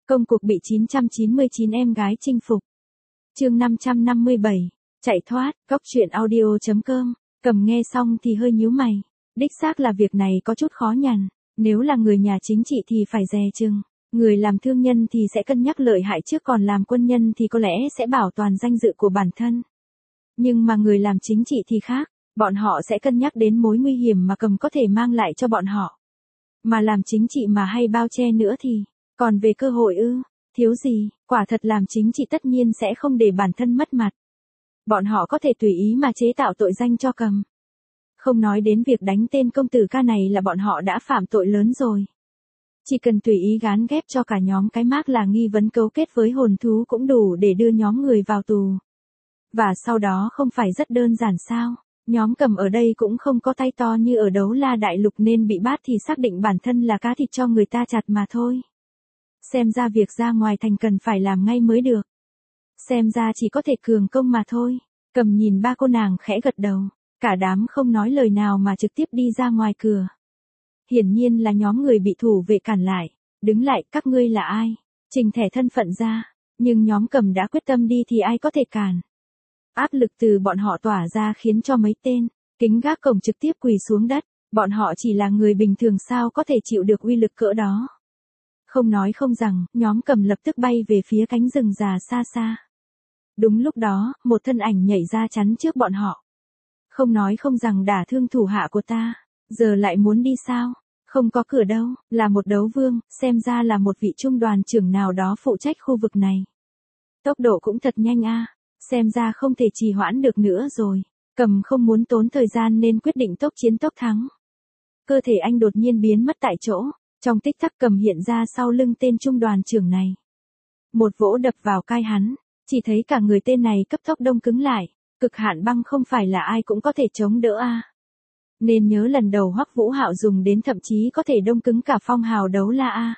Công cuộc bị 999 em gái chinh phục. Chương 557. Chạy thoát, góc truyện audio.com. Cầm nghe xong thì hơi nhíu mày. Đích xác là việc này có chút khó nhằn. Nếu là người nhà chính trị thì phải dè chừng. Người làm thương nhân thì sẽ cân nhắc lợi hại trước, còn làm quân nhân thì có lẽ sẽ bảo toàn danh dự của bản thân. Nhưng mà người làm chính trị thì khác. Bọn họ sẽ cân nhắc đến mối nguy hiểm mà Cầm có thể mang lại cho bọn họ. Mà làm chính trị mà hay bao che nữa thì, còn về cơ hội ư, thiếu gì, quả thật làm chính trị tất nhiên sẽ không để bản thân mất mặt. Bọn họ có thể tùy ý mà chế tạo tội danh cho Cầm. Không nói đến việc đánh tên công tử ca này là bọn họ đã phạm tội lớn rồi. Chỉ cần tùy ý gán ghép cho cả nhóm cái mác là nghi vấn cấu kết với hồn thú cũng đủ để đưa nhóm người vào tù. Và sau đó không phải rất đơn giản sao? Nhóm Cầm ở đây cũng không có tay to như ở Đấu La Đại Lục nên bị bắt thì xác định bản thân là cá thịt cho người ta chặt mà thôi. Xem ra việc ra ngoài thành cần phải làm ngay mới được. Xem ra chỉ có thể cường công mà thôi. Cầm nhìn ba cô nàng khẽ gật đầu. Cả đám không nói lời nào mà trực tiếp đi ra ngoài cửa. Hiển nhiên là nhóm người bị thủ vệ cản lại. Đứng lại, các ngươi là ai? Trình thẻ thân phận ra. Nhưng nhóm Cầm đã quyết tâm đi thì ai có thể cản. Áp lực từ bọn họ tỏa ra khiến cho mấy tên kính gác cổng trực tiếp quỳ xuống đất. Bọn họ chỉ là người bình thường sao có thể chịu được uy lực cỡ đó. Không nói không rằng, nhóm Cầm lập tức bay về phía cánh rừng già xa xa. Đúng lúc đó, một thân ảnh nhảy ra chắn trước bọn họ. Không nói không rằng đả thương thủ hạ của ta, giờ lại muốn đi sao? Không có cửa đâu, là một đấu vương, xem ra là một vị trung đoàn trưởng nào đó phụ trách khu vực này. Tốc độ cũng thật nhanh a, xem ra không thể trì hoãn được nữa rồi. Cầm không muốn tốn thời gian nên quyết định tốc chiến tốc thắng. Cơ thể anh đột nhiên biến mất tại chỗ. Trong tích tắc Cầm hiện ra sau lưng tên trung đoàn trưởng này. Một vỗ đập vào cai hắn, chỉ thấy cả người tên này cấp tốc đông cứng lại, cực hạn băng không phải là ai cũng có thể chống đỡ a. Nên nhớ lần đầu Hoắc Vũ Hạo dùng đến thậm chí có thể đông cứng cả phong hào Đấu La a.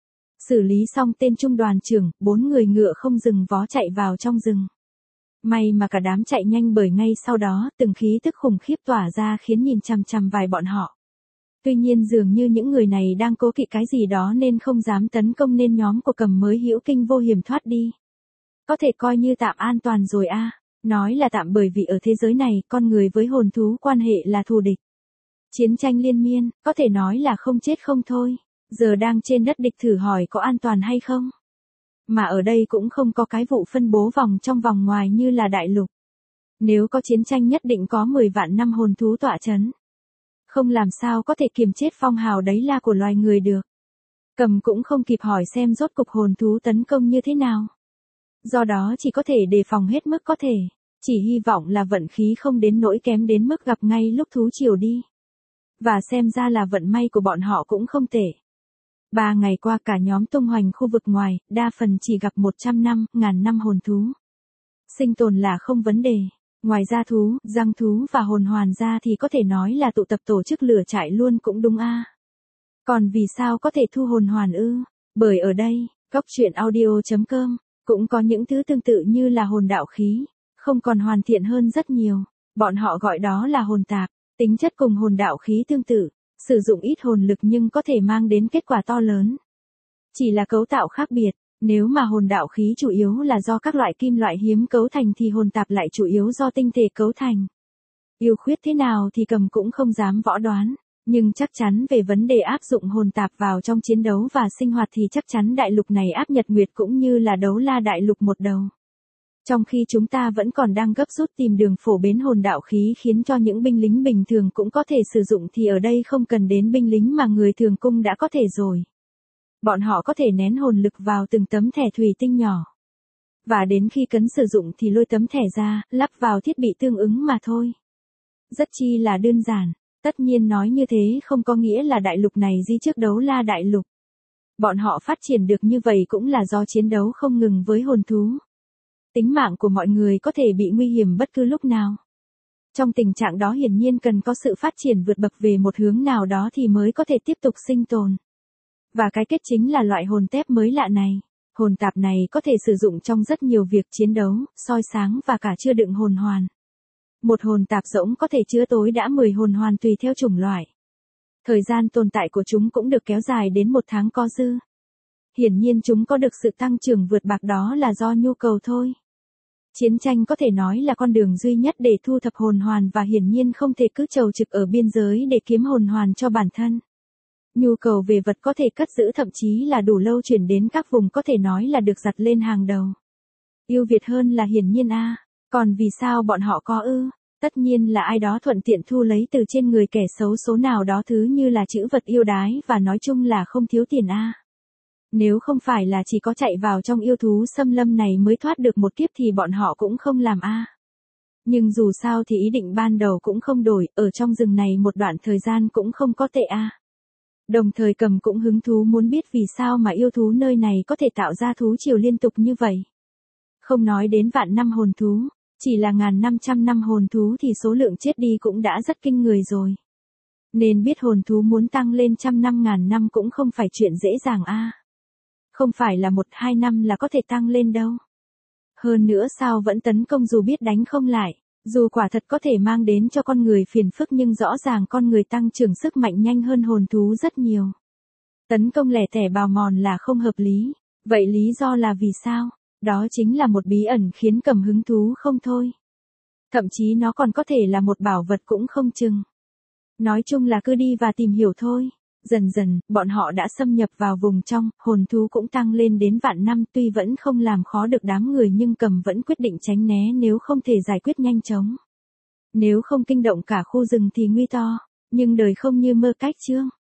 Xử lý xong tên trung đoàn trưởng, 4 người ngựa không dừng vó chạy vào trong rừng. May mà cả đám chạy nhanh bởi ngay sau đó từng khí tức khủng khiếp tỏa ra khiến nhìn chằm chằm vài bọn họ. Tuy nhiên dường như những người này đang cố kỵ cái gì đó nên không dám tấn công nên nhóm của Cầm mới hữu kinh vô hiểm thoát đi. Có thể coi như tạm an toàn rồi a. Nói là tạm bởi vì ở thế giới này con người với hồn thú quan hệ là thù địch. Chiến tranh liên miên, có thể nói là không chết không thôi. Giờ đang trên đất địch thử hỏi có an toàn hay không. Mà ở đây cũng không có cái vụ phân bố vòng trong vòng ngoài như là đại lục. Nếu có chiến tranh nhất định có 10 vạn năm hồn thú tọa chấn. Không làm sao có thể kiềm chết phong hào đấy là của loài người được. Cầm cũng không kịp hỏi xem rốt cục hồn thú tấn công như thế nào. Do đó chỉ có thể đề phòng hết mức có thể. Chỉ hy vọng là vận khí không đến nỗi kém đến mức gặp ngay lúc thú chiều đi. Và xem ra là vận may của bọn họ cũng không tệ. 3 ngày qua cả nhóm tung hoành khu vực ngoài, đa phần chỉ gặp 100 năm, ngàn năm hồn thú. Sinh tồn là không vấn đề. Ngoài ra thú, răng thú và hồn hoàn ra thì có thể nói là tụ tập tổ chức lửa trại luôn cũng đúng a. Còn vì sao có thể thu hồn hoàn ư? Bởi ở đây, góc truyện audio.com, cũng có những thứ tương tự như là hồn đạo khí, không còn hoàn thiện hơn rất nhiều. Bọn họ gọi đó là hồn tạp, tính chất cùng hồn đạo khí tương tự, sử dụng ít hồn lực nhưng có thể mang đến kết quả to lớn. Chỉ là cấu tạo khác biệt. Nếu mà hồn đạo khí chủ yếu là do các loại kim loại hiếm cấu thành thì hồn tạp lại chủ yếu do tinh thể cấu thành. Ưu khuyết thế nào thì Cầm cũng không dám võ đoán, nhưng chắc chắn về vấn đề áp dụng hồn tạp vào trong chiến đấu và sinh hoạt thì chắc chắn đại lục này áp Nhật Nguyệt cũng như là Đấu La Đại Lục một đầu. Trong khi chúng ta vẫn còn đang gấp rút tìm đường phổ biến hồn đạo khí khiến cho những binh lính bình thường cũng có thể sử dụng thì ở đây không cần đến binh lính mà người thường cung đã có thể rồi. Bọn họ có thể nén hồn lực vào từng tấm thẻ thủy tinh nhỏ. Và đến khi cấn sử dụng thì lôi tấm thẻ ra, lắp vào thiết bị tương ứng mà thôi. Rất chi là đơn giản. Tất nhiên nói như thế không có nghĩa là đại lục này đi trước Đấu La Đại Lục. Bọn họ phát triển được như vậy cũng là do chiến đấu không ngừng với hồn thú. Tính mạng của mọi người có thể bị nguy hiểm bất cứ lúc nào. Trong tình trạng đó hiển nhiên cần có sự phát triển vượt bậc về một hướng nào đó thì mới có thể tiếp tục sinh tồn. Và cái kết chính là loại hồn tép mới lạ này. Hồn tạp này có thể sử dụng trong rất nhiều việc chiến đấu, soi sáng và cả chứa đựng hồn hoàn. Một hồn tạp rỗng có thể chứa tối đã 10 hồn hoàn tùy theo chủng loại. Thời gian tồn tại của chúng cũng được kéo dài đến 1 tháng có dư. Hiển nhiên chúng có được sự tăng trưởng vượt bậc đó là do nhu cầu thôi. Chiến tranh có thể nói là con đường duy nhất để thu thập hồn hoàn và hiển nhiên không thể cứ trầu trực ở biên giới để kiếm hồn hoàn cho bản thân. Nhu cầu về vật có thể cất giữ thậm chí là đủ lâu chuyển đến các vùng có thể nói là được đặt lên hàng đầu. Yêu Việt hơn là hiển nhiên a. Còn vì sao bọn họ có ư? Tất nhiên là ai đó thuận tiện thu lấy từ trên người kẻ xấu số nào đó thứ như là chữ vật yêu đái và nói chung là không thiếu tiền a. Nếu không phải là chỉ có chạy vào trong yêu thú xâm lâm này mới thoát được một kiếp thì bọn họ cũng không làm a. Nhưng dù sao thì ý định ban đầu cũng không đổi, ở trong rừng này một đoạn thời gian cũng không có tệ a. Đồng thời Cầm cũng hứng thú muốn biết vì sao mà yêu thú nơi này có thể tạo ra thú triều liên tục như vậy. Không nói đến vạn năm hồn thú, chỉ là 1500 năm hồn thú thì số lượng chết đi cũng đã rất kinh người rồi. Nên biết hồn thú muốn tăng lên trăm năm ngàn năm cũng không phải chuyện dễ dàng a. Không phải là 1-2 năm là có thể tăng lên đâu. Hơn nữa sao vẫn tấn công dù biết đánh không lại, dù quả thật có thể mang đến cho con người phiền phức nhưng rõ ràng con người tăng trưởng sức mạnh nhanh hơn hồn thú rất nhiều. Tấn công lẻ tẻ bào mòn là không hợp lý, vậy lý do là vì sao? Đó chính là một bí ẩn khiến Cầm hứng thú không thôi. Thậm chí nó còn có thể là một bảo vật cũng không chừng. Nói chung là cứ đi và tìm hiểu thôi. Dần dần, bọn họ đã xâm nhập vào vùng trong, hồn thú cũng tăng lên đến vạn năm tuy vẫn không làm khó được đám người nhưng Cầm vẫn quyết định tránh né nếu không thể giải quyết nhanh chóng. Nếu không kinh động cả khu rừng thì nguy to, nhưng đời không như mơ cách chương.